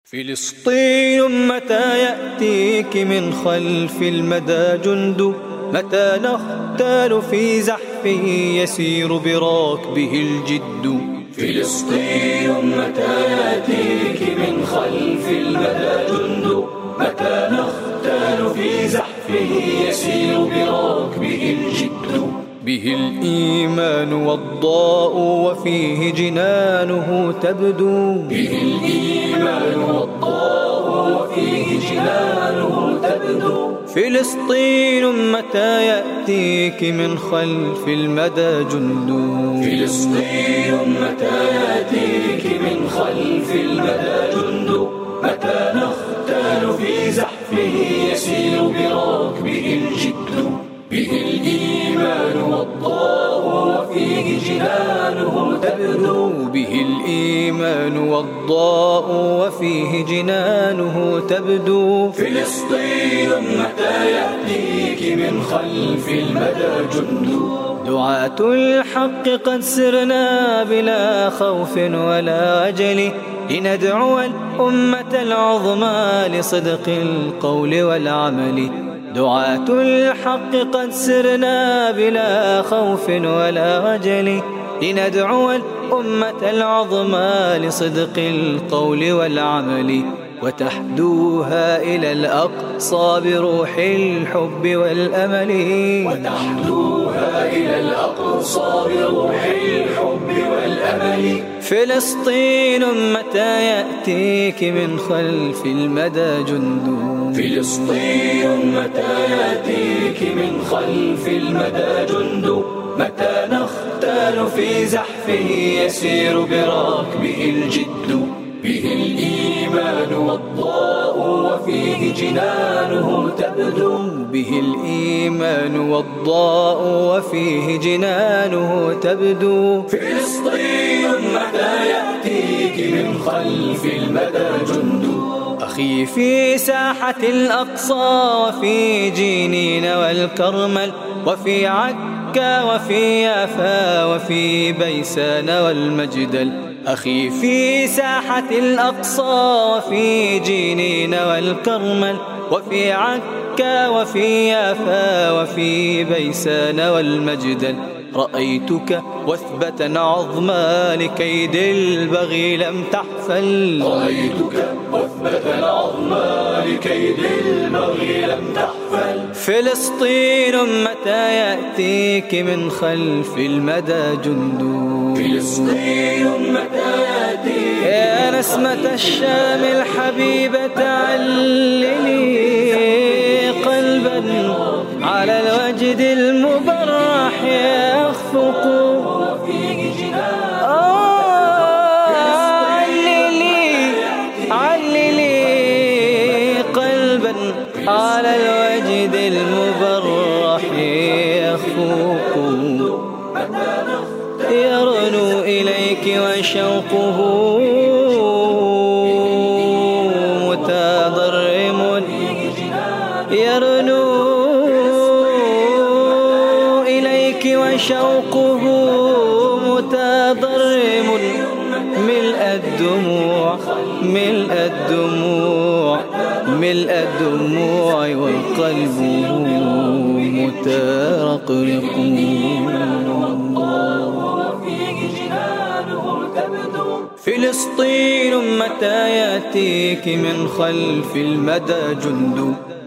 فلسطين متى يأتيك من خلف المدى جند، متى نختال في زحفه يسير براكبه الجد. فلسطين متى يأتيك من خلف المدى جند، متى نختال في زحفه يسير براكبه الجد. به الإيمان والضاء وفيه جنانه تبدو، به الإيمان والضاء وفيه جنانه تبدو. فلسطين متى يأتيك من خلف المدى جند، فلسطين متى يأتيك من خلف المدى جند، متى نختال في زحفه يسير براكبه الجد. به الإيمان والضاء وفيه جنانه تبدو، به الإيمان والضاء وفيه جنانه تبدو. فلسطين متى يأتيك من خلف المدى جند. دعاة الحق قد سرنا بلا خوف ولا وجل، لندعو الأمة العظمى لصدق القول والعمل. دعاة الحق قد سرنا بلا خوف ولا وجل، لندعو الأمة العظمى لصدق القول والعمل. وتحدوها إلى الأقصى بروح الحب والأمل، وتحدوها إلى الأقصى بروح الحب والأمل. فلسطين متى يأتيك من خلف المدى جند، فلسطين متى يأتيك من خلف المدى جند، متى نختال في زحفه يسير براكبه الجد. به الإيمان والضاء وفيه جنانه تبدو، به الإيمان والضاء وفيه جنانه تبدو. فلسطين متى يأتيك من خلف المدى جند. أخي في ساحة الأقصى وفي جنين والكرمل، وفي عكا وفي يافا وفي بيسان والمجدل. أخي في ساحة الأقصى وفي جنين والكرمل، وفي عكا وفي يافا وفي بيسان والمجدل. رأيتك وثبة عظمى لكيد البغي لم تحفل، رأيتك وثبة عظمى لكيد البغي لم تحفل. فلسطين متى يأتيك من خلف المدى جند، فلسطين متى يأتيك يا نسمة الشام الحبيبة عللي قلبا على الوجد المبرح يخفق. عللي قلبا على الوجد المبرح يخفق. يرنو إليك وشوقه متضرم، يرنو إليك وشوقه متضرم. ملء الدموع ملء الدموع ملء الدموع وقلبه مترقرق. فلسطين متى يأتيك من خلف المدى جند.